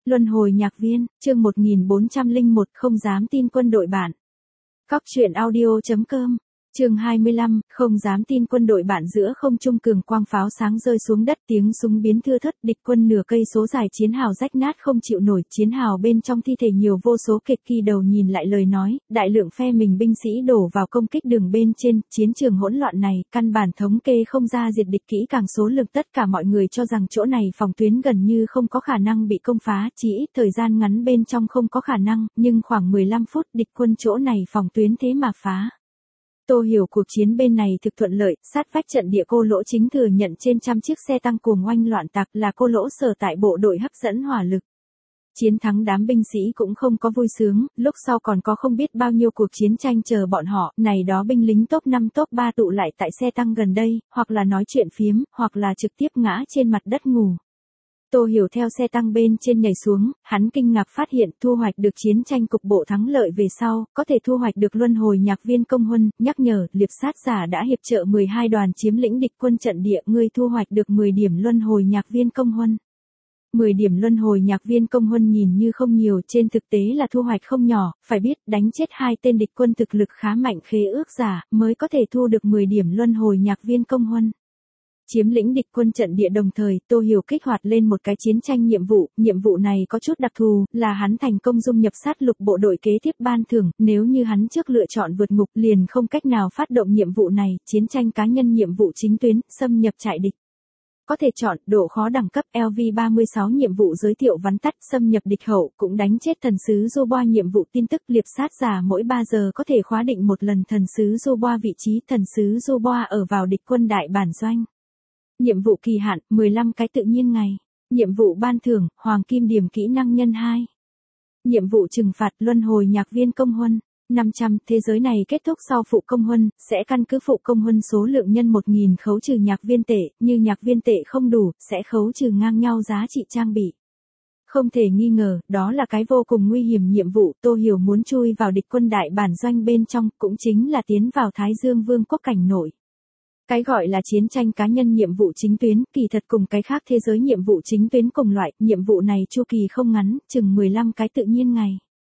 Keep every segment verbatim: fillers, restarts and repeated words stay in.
Luân hồi nhạc viên, chương một nghìn bốn trăm lẻ một không dám tin quân đội bạn. Cóc truyện audio.com, chương hai mươi lăm, không dám tin quân đội bạn. Giữa không trung cường quang pháo sáng rơi xuống đất, tiếng súng biến thưa thớt, địch quân nửa cây số dài chiến hào rách nát không chịu nổi, chiến hào bên trong thi thể nhiều vô số kịch. Kỳ đầu nhìn lại lời nói, đại lượng phe mình binh sĩ đổ vào công kích đường bên trên, chiến trường hỗn loạn này, căn bản thống kê không ra diệt địch kỹ càng số lượng. Tất cả mọi người cho rằng chỗ này phòng tuyến gần như không có khả năng bị công phá, chỉ ít thời gian ngắn bên trong không có khả năng, nhưng khoảng mười lăm phút địch quân chỗ này phòng tuyến thế mà phá. Tô hiểu cuộc chiến bên này thực thuận lợi, sát vách trận địa Cô Lỗ chính thừa nhận trên trăm chiếc xe tăng cuồng oanh loạn tạc, là Cô Lỗ sở tại bộ đội hấp dẫn hỏa lực. Chiến thắng đám binh sĩ cũng không có vui sướng, lúc sau còn có không biết bao nhiêu cuộc chiến tranh chờ bọn họ, này đó binh lính top năm top ba tụ lại tại xe tăng gần đây, hoặc là nói chuyện phiếm, hoặc là trực tiếp ngã trên mặt đất ngủ. Tô Hiểu theo xe tăng bên trên nhảy xuống, hắn kinh ngạc phát hiện thu hoạch được chiến tranh cục bộ thắng lợi về sau, có thể thu hoạch được luân hồi nhạc viên công huân, nhắc nhở, liệp sát giả đã hiệp trợ mười hai đoàn chiếm lĩnh địch quân trận địa, ngươi thu hoạch được mười điểm luân hồi nhạc viên công huân. mười điểm luân hồi nhạc viên công huân nhìn như không nhiều, trên thực tế là thu hoạch không nhỏ, phải biết đánh chết hai tên địch quân thực lực khá mạnh khế ước giả, mới có thể thu được mười điểm luân hồi nhạc viên công huân. Chiếm lĩnh địch quân trận địa đồng thời, Tô Hiểu kích hoạt lên một cái chiến tranh nhiệm vụ, nhiệm vụ này có chút đặc thù, là hắn thành công dung nhập sát lục bộ đội kế tiếp ban thưởng, nếu như hắn trước lựa chọn vượt ngục liền không cách nào phát động nhiệm vụ này, chiến tranh cá nhân nhiệm vụ chính tuyến, xâm nhập trại địch. Có thể chọn, độ khó đẳng cấp L V ba mươi sáu nhiệm vụ giới thiệu vắn tắt, xâm nhập địch hậu, cũng đánh chết thần sứ Dubois nhiệm vụ tin tức, liệp sát giả mỗi ba giờ có thể khóa định một lần thần sứ Dubois vị trí, thần sứ Dubois ở vào địch quân đại bản doanh. Nhiệm vụ kỳ hạn, mười lăm cái tự nhiên ngày. Nhiệm vụ ban thưởng, hoàng kim điểm kỹ năng nhân hai. Nhiệm vụ trừng phạt, luân hồi nhạc viên công huân, năm trăm. Thế giới này kết thúc sau phụ công huân, sẽ căn cứ phụ công huân số lượng nhân một nghìn khấu trừ nhạc viên tệ, như nhạc viên tệ không đủ, sẽ khấu trừ ngang nhau giá trị trang bị. Không thể nghi ngờ, đó là cái vô cùng nguy hiểm nhiệm vụ, Tô Hiểu muốn chui vào địch quân đại bản doanh bên trong, cũng chính là tiến vào Thái Dương Vương quốc cảnh nội. Cái gọi là chiến tranh cá nhân nhiệm vụ chính tuyến, kỳ thật cùng cái khác thế giới nhiệm vụ chính tuyến cùng loại, nhiệm vụ này chu kỳ không ngắn, chừng mười lăm cái tự nhiên ngày.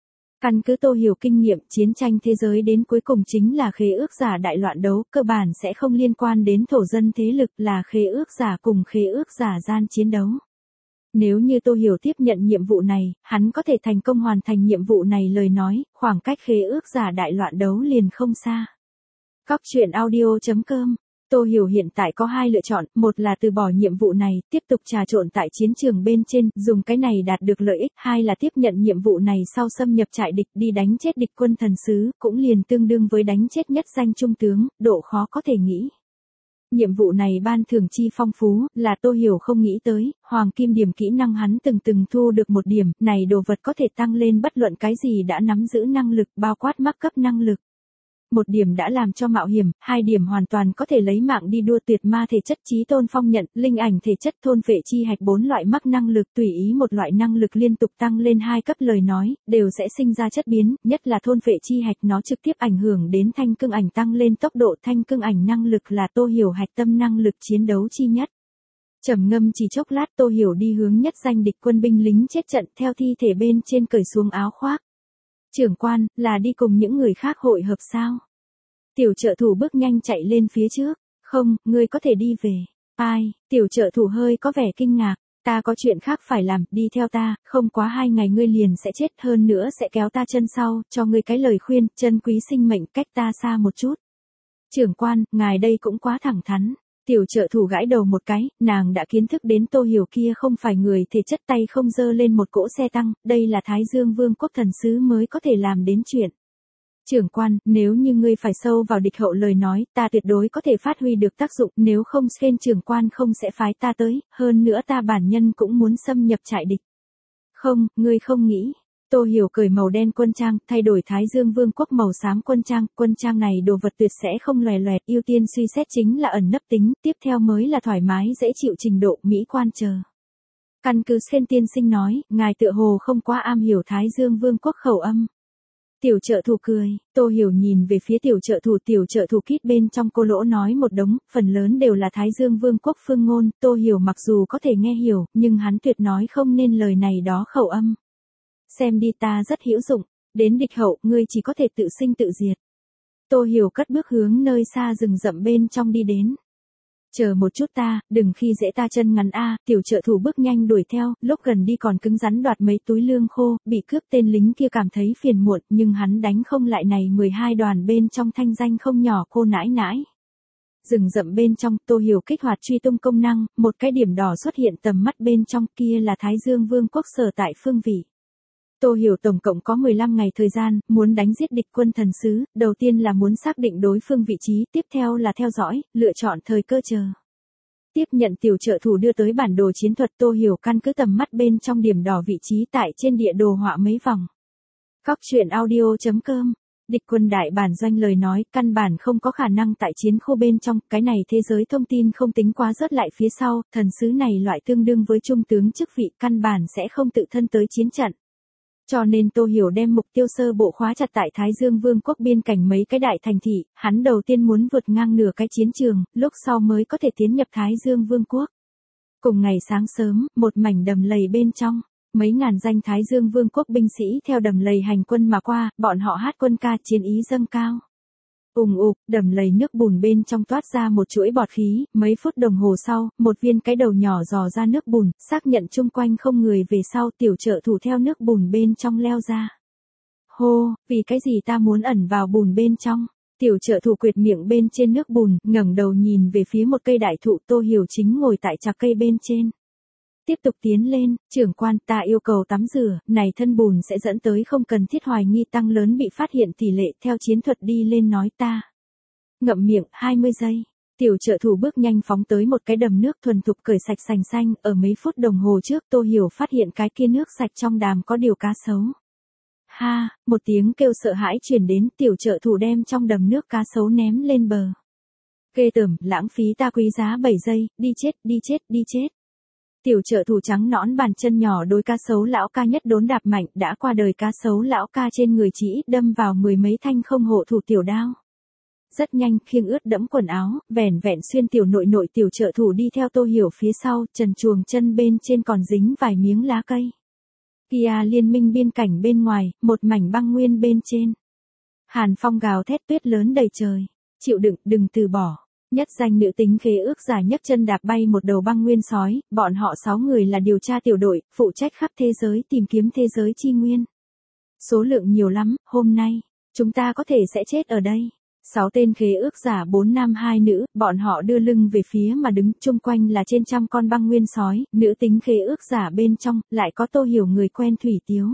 Căn cứ Tô Hiểu kinh nghiệm, chiến tranh thế giới đến cuối cùng chính là khế ước giả đại loạn đấu, cơ bản sẽ không liên quan đến thổ dân thế lực, là khế ước giả cùng khế ước giả gian chiến đấu. Nếu như Tô Hiểu tiếp nhận nhiệm vụ này, hắn có thể thành công hoàn thành nhiệm vụ này lời nói, khoảng cách khế ước giả đại loạn đấu liền không xa. Cóc truyện audio.com. Tô Hiểu hiện tại có hai lựa chọn, một là từ bỏ nhiệm vụ này, tiếp tục trà trộn tại chiến trường bên trên, dùng cái này đạt được lợi ích, hai là tiếp nhận nhiệm vụ này sau xâm nhập trại địch đi đánh chết địch quân thần sứ, cũng liền tương đương với đánh chết nhất danh trung tướng, độ khó có thể nghĩ. Nhiệm vụ này ban thưởng chi phong phú, là Tô Hiểu không nghĩ tới, hoàng kim điểm kỹ năng hắn từng từng thu được một điểm, này đồ vật có thể tăng lên bất luận cái gì đã nắm giữ năng lực, bao quát mắc cấp năng lực. Một điểm đã làm cho mạo hiểm, hai điểm hoàn toàn có thể lấy mạng đi đua, tuyệt ma thể chất, chí tôn phong nhận, linh ảnh thể chất, thôn phệ chi hạch, bốn loại mắc năng lực, tùy ý một loại năng lực liên tục tăng lên hai cấp lời nói, đều sẽ sinh ra chất biến, nhất là thôn phệ chi hạch, nó trực tiếp ảnh hưởng đến thanh cương ảnh tăng lên tốc độ, thanh cương ảnh năng lực là Tô Hiểu hạch tâm năng lực chiến đấu chi nhất. Trầm ngâm chỉ chốc lát, Tô Hiểu đi hướng nhất danh địch quân binh lính chết trận, theo thi thể bên trên cởi xuống áo khoác. Trưởng quan, là đi cùng những người khác hội hợp sao? Tiểu trợ thủ bước nhanh chạy lên phía trước. Không, ngươi có thể đi về. Ai? Tiểu trợ thủ hơi có vẻ kinh ngạc. Ta có chuyện khác phải làm, đi theo ta, không quá hai ngày ngươi liền sẽ chết, hơn nữa sẽ kéo ta chân sau, cho ngươi cái lời khuyên, chân quý sinh mệnh, cách ta xa một chút. Trưởng quan, ngài đây cũng quá thẳng thắn. Tiểu trợ thủ gãi đầu một cái, nàng đã kiến thức đến Tô Hiểu kia không phải người thể chất, tay không dơ lên một cỗ xe tăng, đây là Thái Dương Vương quốc thần sứ mới có thể làm đến chuyện. Trưởng quan, nếu như ngươi phải sâu vào địch hậu lời nói, ta tuyệt đối có thể phát huy được tác dụng, nếu không Sken trưởng quan không sẽ phái ta tới, hơn nữa ta bản nhân cũng muốn xâm nhập trại địch. Không, ngươi không nghĩ. Tô Hiểu cởi màu đen quân trang, thay đổi Thái Dương Vương quốc màu xám quân trang, quân trang này đồ vật tuyệt sẽ không lòe loẹt, ưu tiên suy xét chính là ẩn nấp tính, tiếp theo mới là thoải mái dễ chịu trình độ, mỹ quan chờ. Căn cứ Sken tiên sinh nói, ngài tựa hồ không quá am hiểu Thái Dương Vương quốc khẩu âm. Tiểu trợ thủ cười, Tô Hiểu nhìn về phía tiểu trợ thủ, tiểu trợ thủ kít bên trong cô lỗ nói một đống, phần lớn đều là Thái Dương Vương quốc phương ngôn, Tô Hiểu mặc dù có thể nghe hiểu, nhưng hắn tuyệt nói không nên lời này đó khẩu âm. Xem đi, ta rất hữu dụng, đến địch hậu, ngươi chỉ có thể tự sinh tự diệt. Tô Hiểu cất bước hướng nơi xa rừng rậm bên trong đi đến. Chờ một chút ta, đừng khi dễ ta chân ngắn a, tiểu trợ thủ bước nhanh đuổi theo, lúc gần đi còn cứng rắn đoạt mấy túi lương khô, bị cướp tên lính kia cảm thấy phiền muộn, nhưng hắn đánh không lại này mười hai đoàn bên trong thanh danh không nhỏ cô nãi nãi. Rừng rậm bên trong, Tô Hiểu kích hoạt truy tung công năng, một cái điểm đỏ xuất hiện tầm mắt bên trong, kia là Thái Dương Vương quốc sở tại phương vị. Tô Hiểu tổng cộng có mười lăm ngày thời gian, muốn đánh giết địch quân thần sứ, đầu tiên là muốn xác định đối phương vị trí, tiếp theo là theo dõi, lựa chọn thời cơ chờ. Tiếp nhận tiểu trợ thủ đưa tới bản đồ chiến thuật, Tô Hiểu căn cứ tầm mắt bên trong điểm đỏ vị trí tại trên địa đồ họa mấy vòng. Cóc truyện audio chấm com. Địch quân đại bản doanh lời nói, căn bản không có khả năng tại chiến khu bên trong, cái này thế giới thông tin không tính quá rớt lại phía sau, thần sứ này loại tương đương với trung tướng chức vị, căn bản sẽ không tự thân tới chiến trận. Cho nên Tô Hiểu đem mục tiêu sơ bộ khóa chặt tại Thái Dương Vương quốc biên cảnh mấy cái đại thành thị, hắn đầu tiên muốn vượt ngang nửa cái chiến trường, lúc sau mới có thể tiến nhập Thái Dương Vương quốc. Cùng ngày sáng sớm, một mảnh đầm lầy bên trong, mấy ngàn danh Thái Dương Vương quốc binh sĩ theo đầm lầy hành quân mà qua, bọn họ hát quân ca chiến ý dâng cao. Ùng ục, đầm lầy nước bùn bên trong toát ra một chuỗi bọt khí, mấy phút đồng hồ sau, một viên cái đầu nhỏ dò ra nước bùn, xác nhận chung quanh không người về sau, tiểu trợ thủ theo nước bùn bên trong leo ra. Hô, vì cái gì ta muốn ẩn vào bùn bên trong? Tiểu trợ thủ quệt miệng bên trên nước bùn, ngẩng đầu nhìn về phía một cây đại thụ, Tô Hiểu chính ngồi tại chạc cây bên trên. Tiếp tục tiến lên, trưởng quan, ta yêu cầu tắm rửa, này thân bùn sẽ dẫn tới không cần thiết hoài nghi tăng lớn bị phát hiện tỷ lệ, theo chiến thuật đi lên nói ta. Ngậm miệng, hai mươi giây. Tiểu trợ thủ bước nhanh phóng tới một cái đầm nước thuần thục cởi sạch sành xanh, ở mấy phút đồng hồ trước Tô Hiểu phát hiện cái kia nước sạch trong đàm có điều cá sấu. Ha, một tiếng kêu sợ hãi truyền đến, tiểu trợ thủ đem trong đầm nước cá sấu ném lên bờ. Ghê tởm, lãng phí ta quý giá bảy giây, đi chết, đi chết, đi chết. Tiểu trợ thủ trắng nõn bàn chân nhỏ đối cá sấu lão ca nhất đốn đạp mạnh, đã qua đời cá sấu lão ca trên người chỉ ít đâm vào mười mấy thanh không hộ thủ tiểu đao. Rất nhanh, khiêng ướt đẫm quần áo, vẻn vẹn xuyên tiểu nội nội, tiểu trợ thủ đi theo Tô Hiểu phía sau, trần truồng chân bên trên còn dính vài miếng lá cây. Kia liên minh biên cảnh bên ngoài, một mảnh băng nguyên bên trên. Hàn phong gào thét, tuyết lớn đầy trời. Chịu đựng, đừng từ bỏ. Nhất danh nữ tính khế ước giả nhấc chân đạp bay một đầu băng nguyên sói, bọn họ sáu người là điều tra tiểu đội, phụ trách khắp thế giới tìm kiếm thế giới chi nguyên. Số lượng nhiều lắm, hôm nay, chúng ta có thể sẽ chết ở đây. Sáu tên khế ước giả bốn nam hai nữ, bọn họ đưa lưng về phía mà đứng, chung quanh là trên trăm con băng nguyên sói, nữ tính khế ước giả bên trong, lại có Tô Hiểu người quen Thủy Tiếu.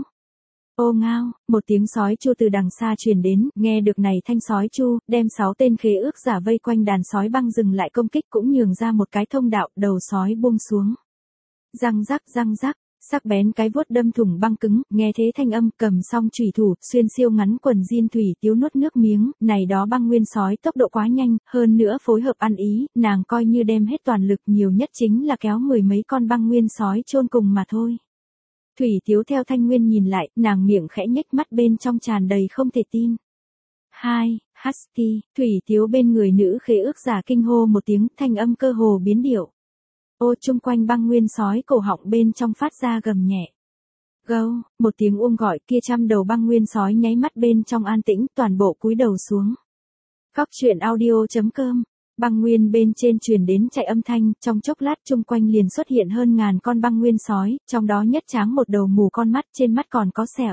Ô ngao, một tiếng sói chu từ đằng xa truyền đến, nghe được này thanh sói chu, đem sáu tên khế ước giả vây quanh đàn sói băng dừng lại công kích cũng nhường ra một cái thông đạo, đầu sói buông xuống. Răng rắc răng rắc, sắc bén cái vuốt đâm thủng băng cứng, nghe thế thanh âm, cầm song chủy thủ, xuyên siêu ngắn quần jean Thủy Tiếu nuốt nước miếng, này đó băng nguyên sói tốc độ quá nhanh, hơn nữa phối hợp ăn ý, nàng coi như đem hết toàn lực, nhiều nhất chính là kéo mười mấy con băng nguyên sói chôn cùng mà thôi. Thủy Tiếu theo Thanh Nguyên nhìn lại, nàng miệng khẽ nhếch mắt bên trong tràn đầy không thể tin. Hai, Husky, Thủy Tiếu bên người nữ khế ước giả kinh hô một tiếng, thanh âm cơ hồ biến điệu. Ô chung quanh băng nguyên sói cổ họng bên trong phát ra gầm nhẹ. Gâu, một tiếng uông gọi, kia trăm đầu băng nguyên sói nháy mắt bên trong an tĩnh, toàn bộ cúi đầu xuống. Cóc truyện audio chấm com. Băng nguyên bên trên truyền đến chạy âm thanh, trong chốc lát chung quanh liền xuất hiện hơn ngàn con băng nguyên sói, trong đó nhất tráng một đầu mù con mắt, trên mắt còn có sẹo.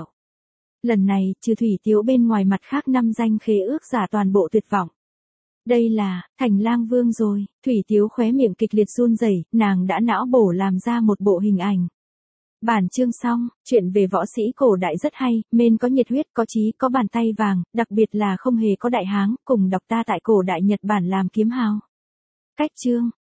Lần này, trừ Thủy Tiếu bên ngoài mặt khác năm danh khế ước giả toàn bộ tuyệt vọng. Đây là, Thành Lang Vương rồi, Thủy Tiếu khóe miệng kịch liệt run rẩy, nàng đã não bổ làm ra một bộ hình ảnh. Bản chương xong, chuyện về võ sĩ cổ đại rất hay, men có nhiệt huyết, có chí, có bàn tay vàng, đặc biệt là không hề có đại háng, cùng đọc ta tại cổ đại Nhật Bản làm kiếm hào. Cách chương.